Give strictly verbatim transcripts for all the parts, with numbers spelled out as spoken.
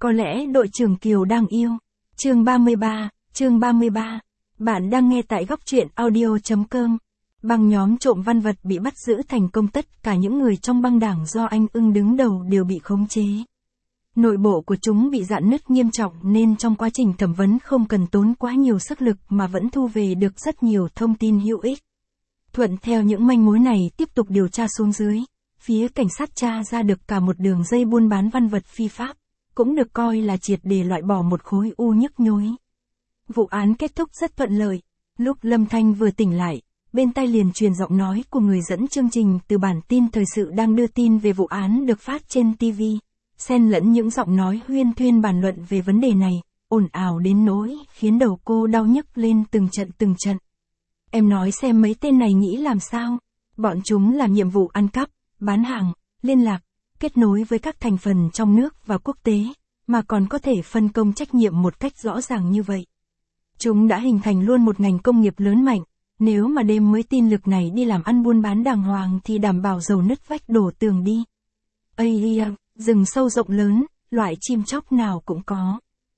Có lẽ đội trưởng Kiều đang yêu. Chương ba mươi ba, chương ba mươi ba. Bạn đang nghe tại góc truyện audio.com. Băng nhóm trộm văn vật bị bắt giữ thành công, tất cả những người trong băng đảng do anh Ưng đứng đầu đều bị khống chế. Nội bộ của chúng bị rạn nứt nghiêm trọng nên trong quá trình thẩm vấn không cần tốn quá nhiều sức lực mà vẫn thu về được rất nhiều thông tin hữu ích. Thuận theo những manh mối này tiếp tục điều tra xuống dưới, phía cảnh sát tra ra được cả một đường dây buôn bán văn vật phi pháp, cũng được coi là triệt để loại bỏ một khối u nhức nhối. Vụ án kết thúc rất thuận lợi. Lúc Lâm Thanh vừa tỉnh lại, bên tai liền truyền giọng nói của người dẫn chương trình từ bản tin thời sự đang đưa tin về vụ án được phát trên ti vi, xen lẫn những giọng nói huyên thuyên bàn luận về vấn đề này, ồn ào đến nỗi khiến đầu cô đau nhức lên từng trận từng trận. Em nói xem mấy tên này nghĩ làm sao? Bọn chúng làm nhiệm vụ ăn cắp, bán hàng, liên lạc, kết nối với các thành phần trong nước và quốc tế, mà còn có thể phân công trách nhiệm một cách rõ ràng như vậy. Chúng đã hình thành luôn một ngành công nghiệp lớn mạnh, nếu mà đem mấy tin lực này đi làm ăn buôn bán đàng hoàng thì đảm bảo dầu nứt vách đổ tường đi. Ây da, rừng sâu rộng lớn, loại chim chóc nào cũng có.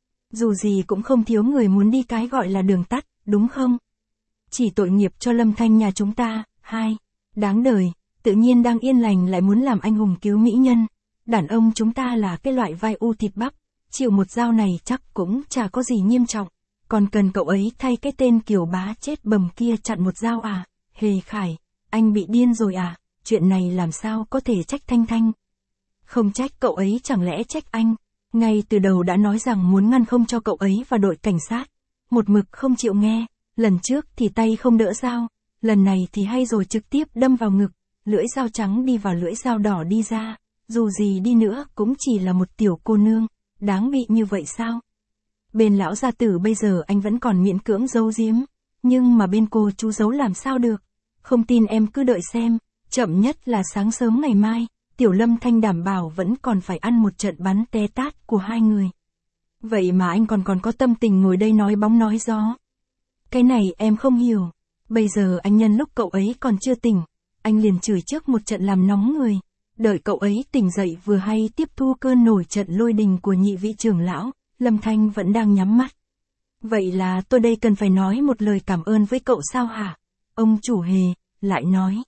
Dù gì cũng không thiếu người muốn đi cái gọi là đường tắt, đúng không? Chỉ tội nghiệp cho Lâm Thanh nhà chúng ta. Hai, đáng đời, tự nhiên đang yên lành lại muốn làm anh hùng cứu mỹ nhân. Đàn ông chúng ta là cái loại vai u thịt bắp, chịu một dao này chắc cũng chả có gì nghiêm trọng. Còn cần cậu ấy thay cái tên Kiều Bá chết bầm kia chặn một dao à? Hề Khải, anh bị điên rồi à? Chuyện này làm sao có thể trách Thanh Thanh? Không trách cậu ấy, chẳng lẽ trách anh? Ngay từ đầu đã nói rằng muốn ngăn không cho cậu ấy vào đội cảnh sát. Một mực không chịu nghe, lần trước thì tay không đỡ dao, lần này thì hay rồi, trực tiếp đâm vào ngực, lưỡi dao trắng đi vào lưỡi dao đỏ đi ra, dù gì đi nữa cũng chỉ là một tiểu cô nương, đáng bị như vậy sao? Bên lão gia tử bây giờ anh vẫn còn miễn cưỡng giấu giếm, nhưng mà bên cô chú giấu làm sao được? Không tin em cứ đợi xem, chậm nhất là sáng sớm ngày mai, tiểu Lâm Thanh đảm bảo vẫn còn phải ăn một trận bắn té tát của hai người. Vậy mà anh còn còn có tâm tình ngồi đây nói bóng nói gió. Cái này em không hiểu. Bây giờ anh nhân lúc cậu ấy còn chưa tỉnh, anh liền chửi trước một trận làm nóng người. Đợi cậu ấy tỉnh dậy vừa hay tiếp thu cơn nổi trận lôi đình của nhị vị trưởng lão, Lâm Thanh vẫn đang nhắm mắt. Vậy là tôi đây cần phải nói một lời cảm ơn với cậu sao hả? Ông chủ Hề, lại nói.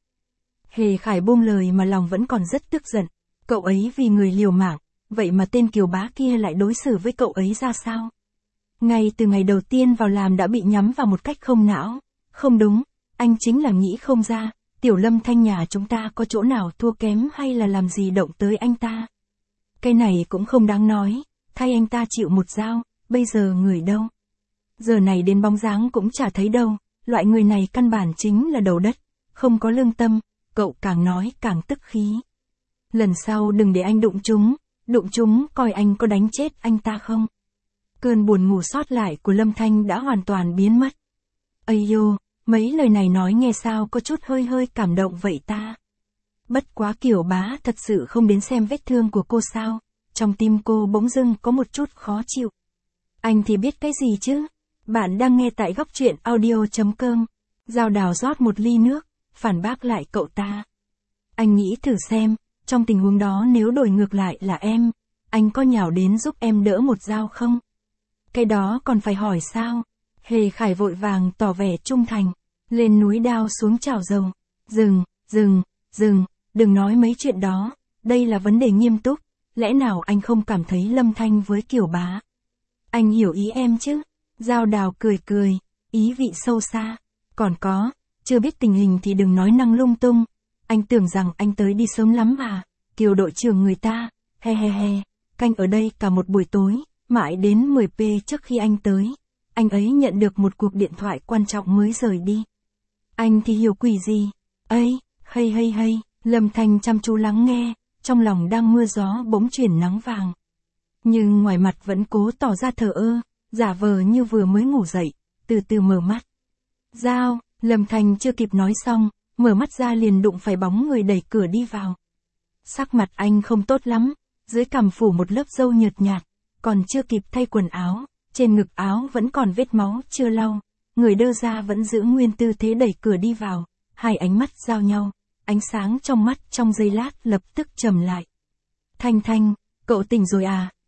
Hề Khải buông lời mà lòng vẫn còn rất tức giận. Cậu ấy vì người liều mạng, vậy mà tên Kiều Bá kia lại đối xử với cậu ấy ra sao? Ngay từ ngày đầu tiên vào làm đã bị nhắm vào một cách không não. Không đúng, anh chính là nghĩ không ra, tiểu Lâm Thanh nhà chúng ta có chỗ nào thua kém hay là làm gì động tới anh ta. Cái này cũng không đáng nói, thay anh ta chịu một dao, bây giờ người đâu? Giờ này đến bóng dáng cũng chả thấy đâu, loại người này căn bản chính là đầu đất, không có lương tâm, cậu càng nói càng tức khí. Lần sau đừng để anh đụng chúng, đụng chúng coi anh có đánh chết anh ta không. Cơn buồn ngủ sót lại của Lâm Thanh đã hoàn toàn biến mất. Ây dô, mấy lời này nói nghe sao có chút hơi hơi cảm động vậy ta. Bất quá Kiều Bá thật sự không đến xem vết thương của cô sao? Trong tim cô bỗng dưng có một chút khó chịu. Anh thì biết cái gì chứ? Bạn đang nghe tại góc truyện audio.com. Giao Đào rót một ly nước, phản bác lại cậu ta. Anh nghĩ thử xem, trong tình huống đó nếu đổi ngược lại là em, anh có nhào đến giúp em đỡ một dao không? Cái đó còn phải hỏi sao? Hề Khải vội vàng tỏ vẻ trung thành, lên núi đao xuống chảo dầu. Dừng, dừng, dừng, đừng nói mấy chuyện đó, đây là vấn đề nghiêm túc, lẽ nào anh không cảm thấy Lâm Thanh với Kiều Bá? Anh hiểu ý em chứ? Giao Đào cười cười, ý vị sâu xa. Còn có, chưa biết tình hình thì đừng nói năng lung tung, anh tưởng rằng anh tới đi sớm lắm à, Kiều đội trưởng người ta, he he he, canh ở đây cả một buổi tối, mãi đến mười giờ trước khi anh tới. Anh ấy nhận được một cuộc điện thoại quan trọng mới rời đi. Anh thì hiểu quỷ gì? Ây, hay hay hay, Lâm Thanh chăm chú lắng nghe, trong lòng đang mưa gió bỗng chuyển nắng vàng. Nhưng ngoài mặt vẫn cố tỏ ra thờ ơ, giả vờ như vừa mới ngủ dậy, từ từ mở mắt. Giao, Lâm Thanh chưa kịp nói xong, mở mắt ra liền đụng phải bóng người đẩy cửa đi vào. Sắc mặt anh không tốt lắm, dưới cằm phủ một lớp râu nhợt nhạt, còn chưa kịp thay quần áo. Trên ngực áo vẫn còn vết máu chưa lau, người đơ ra vẫn giữ nguyên tư thế đẩy cửa đi vào, hai ánh mắt giao nhau, ánh sáng trong mắt trong giây lát lập tức trầm lại. Thanh Thanh, cậu tỉnh rồi à?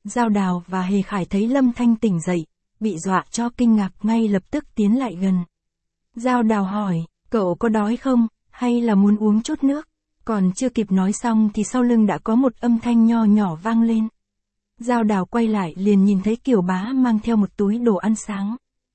Giao Đào và Hề Khải thấy Lâm Thanh tỉnh dậy, bị dọa cho kinh ngạc ngay lập tức tiến lại gần. Giao Đào hỏi, cậu có đói không, hay là muốn uống chút nước? Còn chưa kịp nói xong thì sau lưng đã có một âm thanh nho nhỏ vang lên. Giao Đào quay lại liền nhìn thấy Kiều Bá mang theo một túi đồ ăn sáng.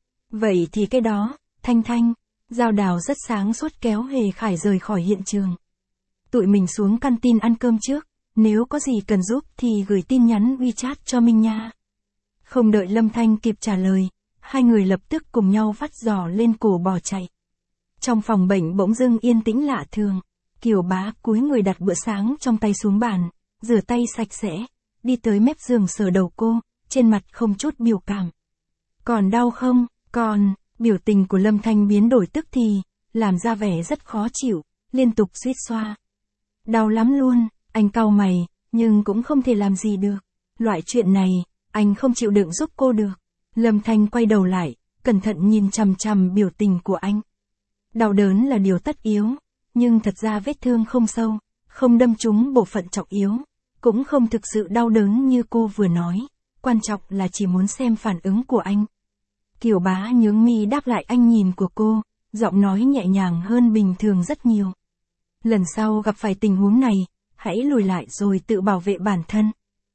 Vậy thì cái đó, Thanh Thanh. Giao Đào rất sáng suốt kéo Hề Khải rời khỏi hiện trường. Tụi mình xuống canteen ăn cơm trước, nếu có gì cần giúp thì gửi tin nhắn WeChat cho mình nha. Không đợi Lâm Thanh kịp trả lời, hai người lập tức cùng nhau vắt giò lên cổ bỏ chạy. Trong phòng bệnh bỗng dưng yên tĩnh lạ thường. Kiều Bá cúi người đặt bữa sáng trong tay xuống bàn, rửa tay sạch sẽ, đi tới mép giường sờ đầu cô, trên mặt không chút biểu cảm. Còn đau không? Còn, biểu tình của Lâm Thanh biến đổi tức thì, làm ra vẻ rất khó chịu, liên tục suýt xoa. Đau lắm luôn, anh cau mày, nhưng cũng không thể làm gì được. Loại chuyện này, anh không chịu đựng giúp cô được. Lâm Thanh quay đầu lại, cẩn thận nhìn chằm chằm biểu tình của anh. Đau đớn là điều tất yếu, nhưng thật ra vết thương không sâu, không đâm trúng bộ phận trọng yếu, cũng không thực sự đau đớn như cô vừa nói, quan trọng là chỉ muốn xem phản ứng của anh. Kiều Bá nhướng mi đáp lại ánh nhìn của cô, giọng nói nhẹ nhàng hơn bình thường rất nhiều. Lần sau gặp phải tình huống này, hãy lùi lại rồi tự bảo vệ bản thân.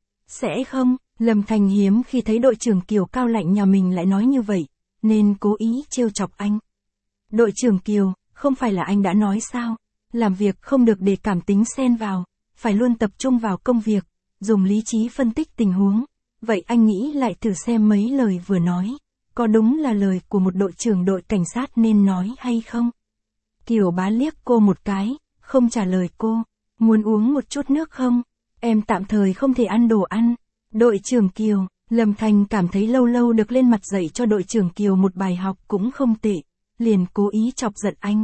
Sẽ không, Lâm Thanh hiếm khi thấy đội trưởng Kiều cao lạnh nhà mình lại nói như vậy, nên cố ý trêu chọc anh. Đội trưởng Kiều, không phải là anh đã nói sao, làm việc không được để cảm tính xen vào, phải luôn tập trung vào công việc, dùng lý trí phân tích tình huống. Vậy anh nghĩ lại thử xem mấy lời vừa nói, có đúng là lời của một đội trưởng đội cảnh sát nên nói hay không? Kiều Bá liếc cô một cái, không trả lời cô. Muốn uống một chút nước không? Em tạm thời không thể ăn đồ ăn. Đội trưởng Kiều, Lâm Thanh cảm thấy lâu lâu được lên mặt dạy cho đội trưởng Kiều một bài học cũng không tệ, liền cố ý chọc giận anh.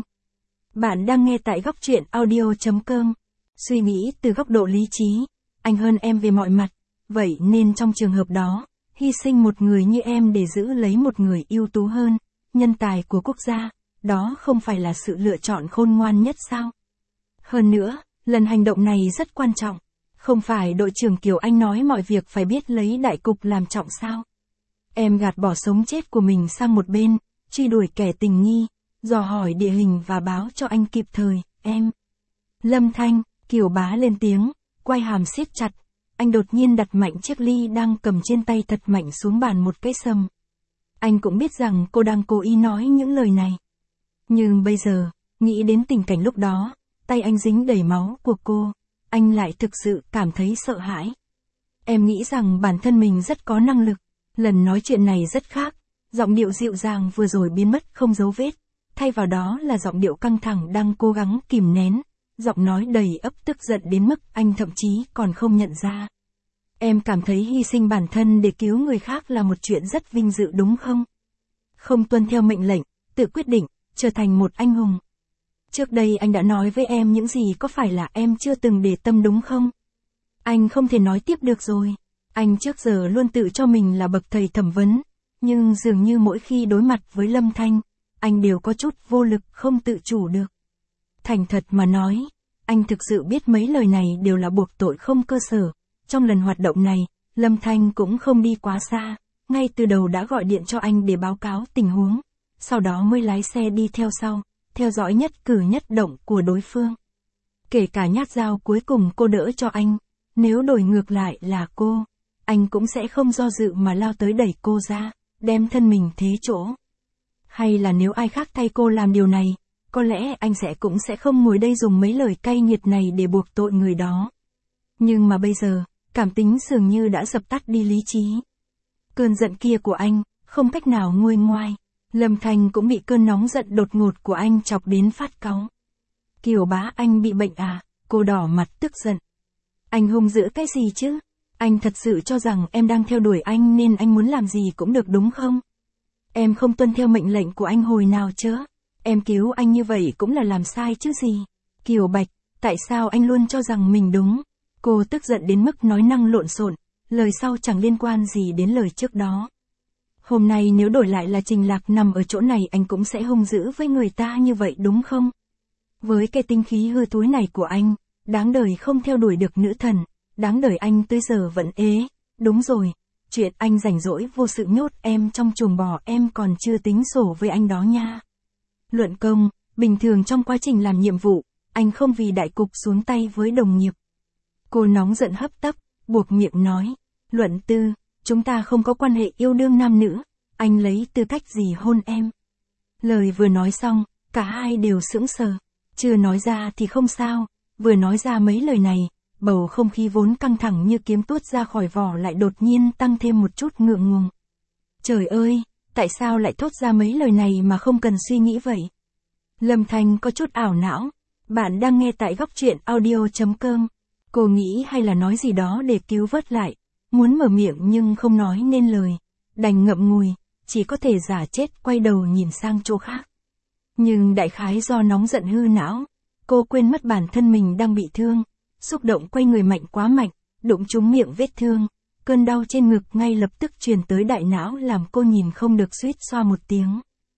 Bạn đang nghe tại góc truyện audio chấm com. Suy nghĩ từ góc độ lý trí, anh hơn em về mọi mặt, vậy nên trong trường hợp đó, hy sinh một người như em để giữ lấy một người ưu tú hơn, nhân tài của quốc gia, đó không phải là sự lựa chọn khôn ngoan nhất sao? Hơn nữa, lần hành động này rất quan trọng, không phải đội trưởng Kiều anh nói mọi việc phải biết lấy đại cục làm trọng sao? Em gạt bỏ sống chết của mình sang một bên, truy đuổi kẻ tình nghi, dò hỏi địa hình và báo cho anh kịp thời, em. Lâm Thanh, Kiều Bá lên tiếng, quay hàm siết chặt, anh đột nhiên đặt mạnh chiếc ly đang cầm trên tay thật mạnh xuống bàn một cái sầm. Anh cũng biết rằng cô đang cố ý nói những lời này. Nhưng bây giờ, nghĩ đến tình cảnh lúc đó, tay anh dính đầy máu của cô, anh lại thực sự cảm thấy sợ hãi. Em nghĩ rằng bản thân mình rất có năng lực, lần nói chuyện này rất khác, giọng điệu dịu dàng vừa rồi biến mất không dấu vết, thay vào đó là giọng điệu căng thẳng đang cố gắng kìm nén, giọng nói đầy ấp tức giận đến mức anh thậm chí còn không nhận ra. Em cảm thấy hy sinh bản thân để cứu người khác là một chuyện rất vinh dự đúng không? Không tuân theo mệnh lệnh, tự quyết định, trở thành một anh hùng. Trước đây anh đã nói với em những gì có phải là em chưa từng để tâm đúng không? Anh không thể nói tiếp được rồi. Anh trước giờ luôn tự cho mình là bậc thầy thẩm vấn, nhưng dường như mỗi khi đối mặt với Lâm Thanh, anh đều có chút vô lực không tự chủ được. Thành thật mà nói, anh thực sự biết mấy lời này đều là buộc tội không cơ sở. Trong lần hoạt động này, Lâm Thanh cũng không đi quá xa, ngay từ đầu đã gọi điện cho anh để báo cáo tình huống, sau đó mới lái xe đi theo sau, theo dõi nhất cử nhất động của đối phương. Kể cả nhát dao cuối cùng cô đỡ cho anh, nếu đổi ngược lại là cô, anh cũng sẽ không do dự mà lao tới đẩy cô ra, đem thân mình thế chỗ. Hay là nếu ai khác thay cô làm điều này, có lẽ anh sẽ cũng sẽ không ngồi đây dùng mấy lời cay nghiệt này để buộc tội người đó. Nhưng mà bây giờ, cảm tính dường như đã dập tắt đi lý trí. Cơn giận kia của anh, không cách nào nguôi ngoai. Lâm Thanh cũng bị cơn nóng giận đột ngột của anh chọc đến phát cáu. Kiều Bá anh bị bệnh à? Cô đỏ mặt tức giận. Anh hung dữ cái gì chứ? Anh thật sự cho rằng em đang theo đuổi anh nên anh muốn làm gì cũng được đúng không? Em không tuân theo mệnh lệnh của anh hồi nào chứ? Em cứu anh như vậy cũng là làm sai chứ gì? Kiều Bạch, tại sao anh luôn cho rằng mình đúng? Cô tức giận đến mức nói năng lộn xộn, lời sau chẳng liên quan gì đến lời trước đó. Hôm nay nếu đổi lại là Trình Lạc nằm ở chỗ này anh cũng sẽ hung dữ với người ta như vậy đúng không? Với cái tinh khí hư túi này của anh, đáng đời không theo đuổi được nữ thần, đáng đời anh tới giờ vẫn ế, đúng rồi, chuyện anh rảnh rỗi vô sự nhốt em trong chuồng bò em còn chưa tính sổ với anh đó nha. Luận công, bình thường trong quá trình làm nhiệm vụ, anh không vì đại cục xuống tay với đồng nghiệp. Cô nóng giận hấp tấp, buộc miệng nói, Luận Tư, chúng ta không có quan hệ yêu đương nam nữ, anh lấy tư cách gì hôn em. Lời vừa nói xong, cả hai đều sững sờ, chưa nói ra thì không sao, vừa nói ra mấy lời này, bầu không khí vốn căng thẳng như kiếm tuốt ra khỏi vỏ lại đột nhiên tăng thêm một chút ngượng ngùng. Trời ơi, tại sao lại thốt ra mấy lời này mà không cần suy nghĩ vậy? Lâm Thanh có chút ảo não. Bạn đang nghe tại góc truyện audio chấm com. Cô nghĩ hay là nói gì đó để cứu vớt lại, muốn mở miệng nhưng không nói nên lời, đành ngậm ngùi, chỉ có thể giả chết quay đầu nhìn sang chỗ khác. Nhưng đại khái do nóng giận hư não, cô quên mất bản thân mình đang bị thương, xúc động quay người mạnh quá mạnh, đụng trúng miệng vết thương, cơn đau trên ngực ngay lập tức truyền tới đại não làm cô nhìn không được suýt xoa một tiếng.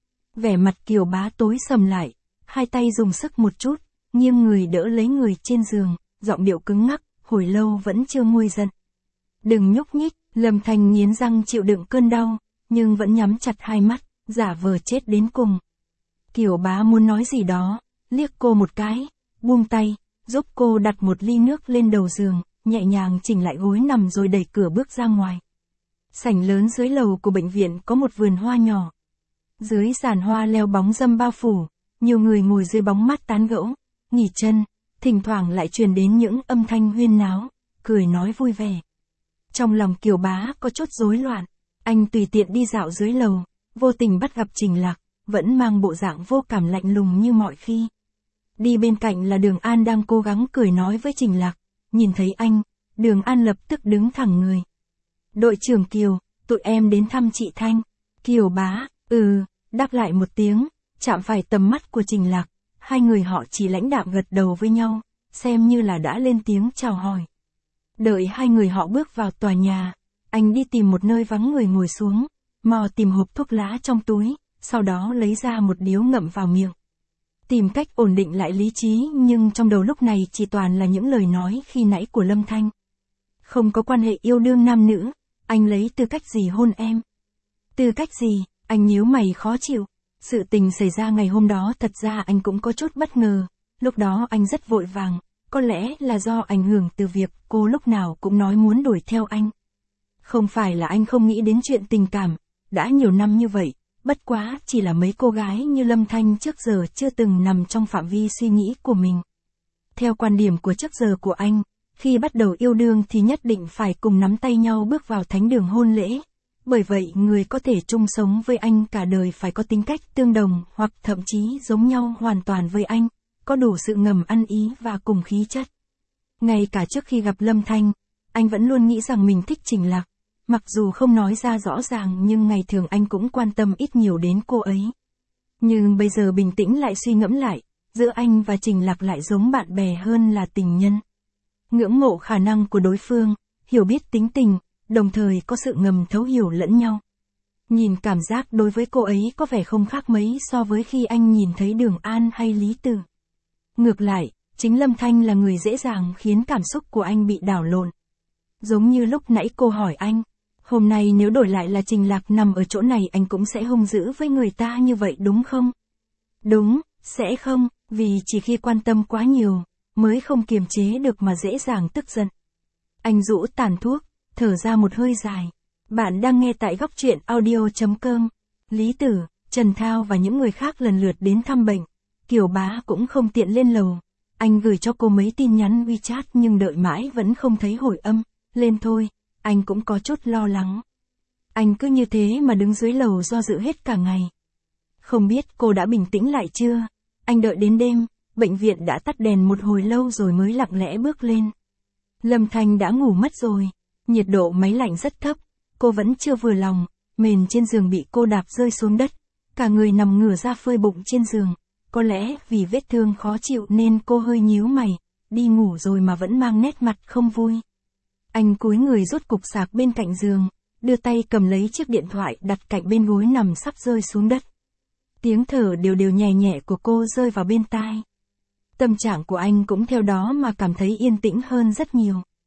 Vẻ mặt Kiều Bá tối sầm lại, hai tay dùng sức một chút, nghiêng người đỡ lấy người trên giường, giọng điệu cứng ngắc, hồi lâu vẫn chưa nguôi giận. Đừng nhúc nhích, Lâm Thanh nghiến răng chịu đựng cơn đau, nhưng vẫn nhắm chặt hai mắt, giả vờ chết đến cùng. Kiều Bá muốn nói gì đó, liếc cô một cái, buông tay, giúp cô đặt một ly nước lên đầu giường, nhẹ nhàng chỉnh lại gối nằm rồi đẩy cửa bước ra ngoài. Sảnh lớn dưới lầu của bệnh viện có một vườn hoa nhỏ. Dưới giàn hoa leo bóng râm bao phủ, nhiều người ngồi dưới bóng mát tán gẫu, nghỉ chân, thỉnh thoảng lại truyền đến những âm thanh huyên náo, cười nói vui vẻ. Trong lòng Kiều Bá có chút rối loạn, anh tùy tiện đi dạo dưới lầu, vô tình bắt gặp Trình Lạc, vẫn mang bộ dạng vô cảm lạnh lùng như mọi khi. Đi bên cạnh là Đường An đang cố gắng cười nói với Trình Lạc, nhìn thấy anh, Đường An lập tức đứng thẳng người. Đội trưởng Kiều, tụi em đến thăm chị Thanh. Kiều Bá, ừ, đáp lại một tiếng, chạm phải tầm mắt của Trình Lạc, hai người họ chỉ lãnh đạm gật đầu với nhau, xem như là đã lên tiếng chào hỏi. Đợi hai người họ bước vào tòa nhà, anh đi tìm một nơi vắng người ngồi xuống, mò tìm hộp thuốc lá trong túi, sau đó lấy ra một điếu ngậm vào miệng. Tìm cách ổn định lại lý trí nhưng trong đầu lúc này chỉ toàn là những lời nói khi nãy của Lâm Thanh. Không có quan hệ yêu đương nam nữ, anh lấy tư cách gì hôn em? Tư cách gì? Anh nhíu mày khó chịu. Sự tình xảy ra ngày hôm đó thật ra anh cũng có chút bất ngờ, lúc đó anh rất vội vàng, có lẽ là do ảnh hưởng từ việc cô lúc nào cũng nói muốn đuổi theo anh. Không phải là anh không nghĩ đến chuyện tình cảm, đã nhiều năm như vậy, bất quá chỉ là mấy cô gái như Lâm Thanh trước giờ chưa từng nằm trong phạm vi suy nghĩ của mình. Theo quan điểm của trước giờ của anh, khi bắt đầu yêu đương thì nhất định phải cùng nắm tay nhau bước vào thánh đường hôn lễ. Bởi vậy người có thể chung sống với anh cả đời phải có tính cách tương đồng hoặc thậm chí giống nhau hoàn toàn với anh, có đủ sự ngầm ăn ý và cùng khí chất. Ngay cả trước khi gặp Lâm Thanh, anh vẫn luôn nghĩ rằng mình thích Trình Lạc. Mặc dù không nói ra rõ ràng nhưng ngày thường anh cũng quan tâm ít nhiều đến cô ấy. Nhưng bây giờ bình tĩnh lại suy ngẫm lại, giữa anh và Trình Lạc lại giống bạn bè hơn là tình nhân. Ngưỡng mộ khả năng của đối phương, hiểu biết tính tình, đồng thời có sự ngầm thấu hiểu lẫn nhau. Nhìn cảm giác đối với cô ấy có vẻ không khác mấy so với khi anh nhìn thấy Đường An hay Lý Tử. Ngược lại, chính Lâm Thanh là người dễ dàng khiến cảm xúc của anh bị đảo lộn. Giống như lúc nãy cô hỏi anh, hôm nay nếu đổi lại là Trình Lạc nằm ở chỗ này anh cũng sẽ hung dữ với người ta như vậy đúng không? Đúng, sẽ không, vì chỉ khi quan tâm quá nhiều, mới không kiềm chế được mà dễ dàng tức giận. Anh rũ tàn thuốc, thở ra một hơi dài. Bạn đang nghe tại góc truyện audio chấm com. Lý Tử, Trần Thao và những người khác lần lượt đến thăm bệnh. Kiều Bá cũng không tiện lên lầu. Anh gửi cho cô mấy tin nhắn WeChat nhưng đợi mãi vẫn không thấy hồi âm. Lên thôi, anh cũng có chút lo lắng. Anh cứ như thế mà đứng dưới lầu do dự hết cả ngày. Không biết cô đã bình tĩnh lại chưa? Anh đợi đến đêm, bệnh viện đã tắt đèn một hồi lâu rồi mới lặng lẽ bước lên. Lâm Thanh đã ngủ mất rồi. Nhiệt độ máy lạnh rất thấp, cô vẫn chưa vừa lòng, mền trên giường bị cô đạp rơi xuống đất, cả người nằm ngửa ra phơi bụng trên giường, có lẽ vì vết thương khó chịu nên cô hơi nhíu mày, đi ngủ rồi mà vẫn mang nét mặt không vui. Anh cúi người rút cục sạc bên cạnh giường, đưa tay cầm lấy chiếc điện thoại đặt cạnh bên gối nằm sắp rơi xuống đất. Tiếng thở đều đều nhẹ nhẹ của cô rơi vào bên tai. Tâm trạng của anh cũng theo đó mà cảm thấy yên tĩnh hơn rất nhiều.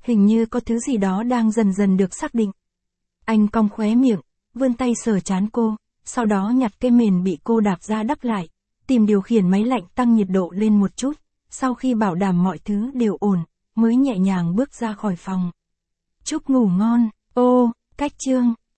Hình như có thứ gì đó đang dần dần được xác định. Anh cong khóe miệng, vươn tay sờ trán cô, sau đó nhặt cái mền bị cô đạp ra đắp lại, tìm điều khiển máy lạnh tăng nhiệt độ lên một chút, sau khi bảo đảm mọi thứ đều ổn, mới nhẹ nhàng bước ra khỏi phòng. Chúc ngủ ngon, ô, cách chương.